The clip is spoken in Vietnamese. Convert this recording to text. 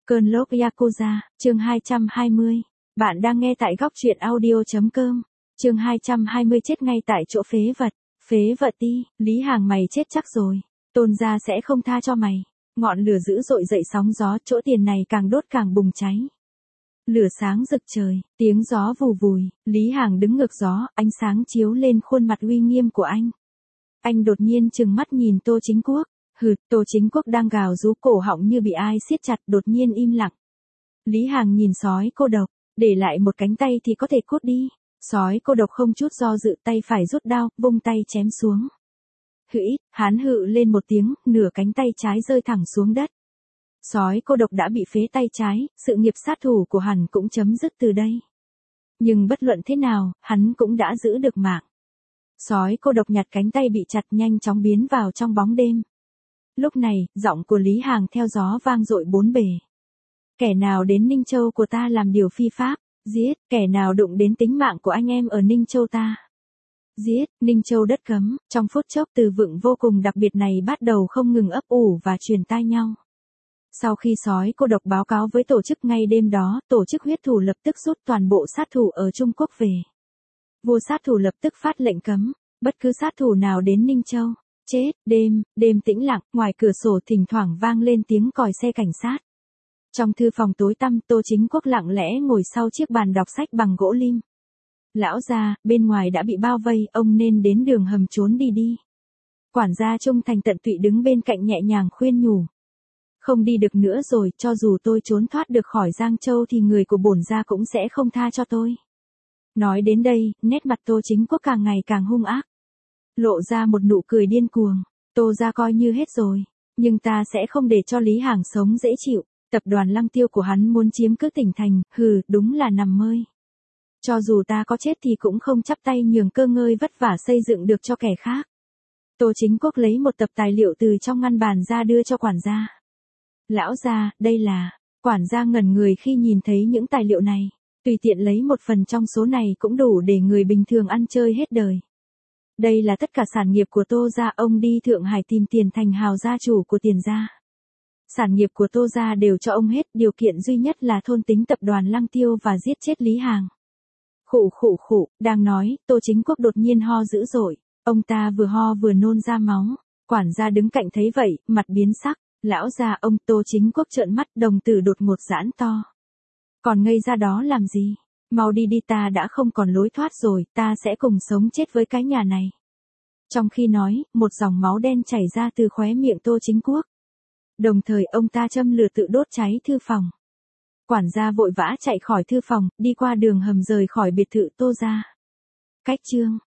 Cơn lốc Yakuza, chương 220. Bạn đang nghe tại góc truyện audio.com. Chương 220 chết ngay tại chỗ phế vật. Phế vật đi, Lý Hàng mày chết chắc rồi. Tôn gia sẽ không tha cho mày. Ngọn lửa dữ dội dậy sóng gió, chỗ tiền này càng đốt càng bùng cháy. Lửa sáng rực trời, tiếng gió vù vùi, Lý Hàng đứng ngược gió, ánh sáng chiếu lên khuôn mặt uy nghiêm của anh. Anh đột nhiên trừng mắt nhìn Tô Chính Quốc. Tô Chính Quốc đang gào rú cổ họng như bị ai siết chặt, đột nhiên im lặng. Lý Hàng nhìn sói cô độc, để lại một cánh tay thì có thể cút đi. Sói cô độc không chút do dự, tay phải rút đao, vung tay chém xuống. Hắn hự lên một tiếng, nửa cánh tay trái rơi thẳng xuống đất. Sói cô độc đã bị phế tay trái, sự nghiệp sát thủ của hắn cũng chấm dứt từ đây. Nhưng bất luận thế nào, hắn cũng đã giữ được mạng. Sói cô độc nhặt cánh tay bị chặt nhanh chóng biến vào trong bóng đêm. Lúc này, giọng của Lý Hàng theo gió vang dội bốn bề. Kẻ nào đến Ninh Châu của ta làm điều phi pháp, giết, kẻ nào đụng đến tính mạng của anh em ở Ninh Châu ta. Giết, Ninh Châu đất cấm, trong phút chốc từ vựng vô cùng đặc biệt này bắt đầu không ngừng ấp ủ và truyền tai nhau. Sau khi sói cô độc báo cáo với tổ chức ngay đêm đó, tổ chức huyết thủ lập tức rút toàn bộ sát thủ ở Trung Quốc về. Vua sát thủ lập tức phát lệnh cấm, bất cứ sát thủ nào đến Ninh Châu. Chết, đêm tĩnh lặng, ngoài cửa sổ thỉnh thoảng vang lên tiếng còi xe cảnh sát. Trong thư phòng tối tăm, Tô Chính Quốc lặng lẽ ngồi sau chiếc bàn đọc sách bằng gỗ lim. Lão gia, bên ngoài đã bị bao vây, ông nên đến đường hầm trốn đi. Quản gia trung thành tận tụy đứng bên cạnh nhẹ nhàng khuyên nhủ. Không đi được nữa rồi, cho dù tôi trốn thoát được khỏi Giang Châu thì người của bổn gia cũng sẽ không tha cho tôi. Nói đến đây, nét mặt Tô Chính Quốc càng ngày càng hung ác. Lộ ra một nụ cười điên cuồng. Tô gia coi như hết rồi, nhưng ta sẽ không để cho Lý Hàng sống dễ chịu. Tập đoàn Lăng Tiêu của hắn muốn chiếm cứ tỉnh thành, đúng là nằm mơ. Cho dù ta có chết thì cũng không chắp tay nhường cơ ngơi vất vả xây dựng được cho kẻ khác. Tô Chính Quốc lấy một tập tài liệu từ trong ngăn bàn ra đưa cho quản gia. Lão gia, đây là... Quản gia ngẩn người khi nhìn thấy những tài liệu này. Tùy tiện lấy một phần trong số này cũng đủ để người bình thường ăn chơi hết đời. Đây là tất cả sản nghiệp của Tô gia, ông đi Thượng Hải tìm tiền thành hào gia chủ của Tiền gia. Sản nghiệp của Tô gia đều cho ông hết, điều kiện duy nhất là thôn tính tập đoàn Lăng Tiêu và giết chết Lý Hàng. Khụ, đang nói, Tô Chính Quốc đột nhiên ho dữ dội, ông ta vừa ho vừa nôn ra máu. Quản gia đứng cạnh thấy vậy, mặt biến sắc, lão gia, ông. Tô Chính Quốc trợn mắt, đồng tử đột ngột giãn to. Còn ngây ra đó làm gì? Mau đi, ta đã không còn lối thoát rồi, ta sẽ cùng sống chết với cái nhà này. Trong khi nói, một dòng máu đen chảy ra từ khóe miệng Tô Chính Quốc. Đồng thời ông ta châm lửa tự đốt cháy thư phòng. Quản gia vội vã chạy khỏi thư phòng, đi qua đường hầm rời khỏi biệt thự Tô gia. Cách chương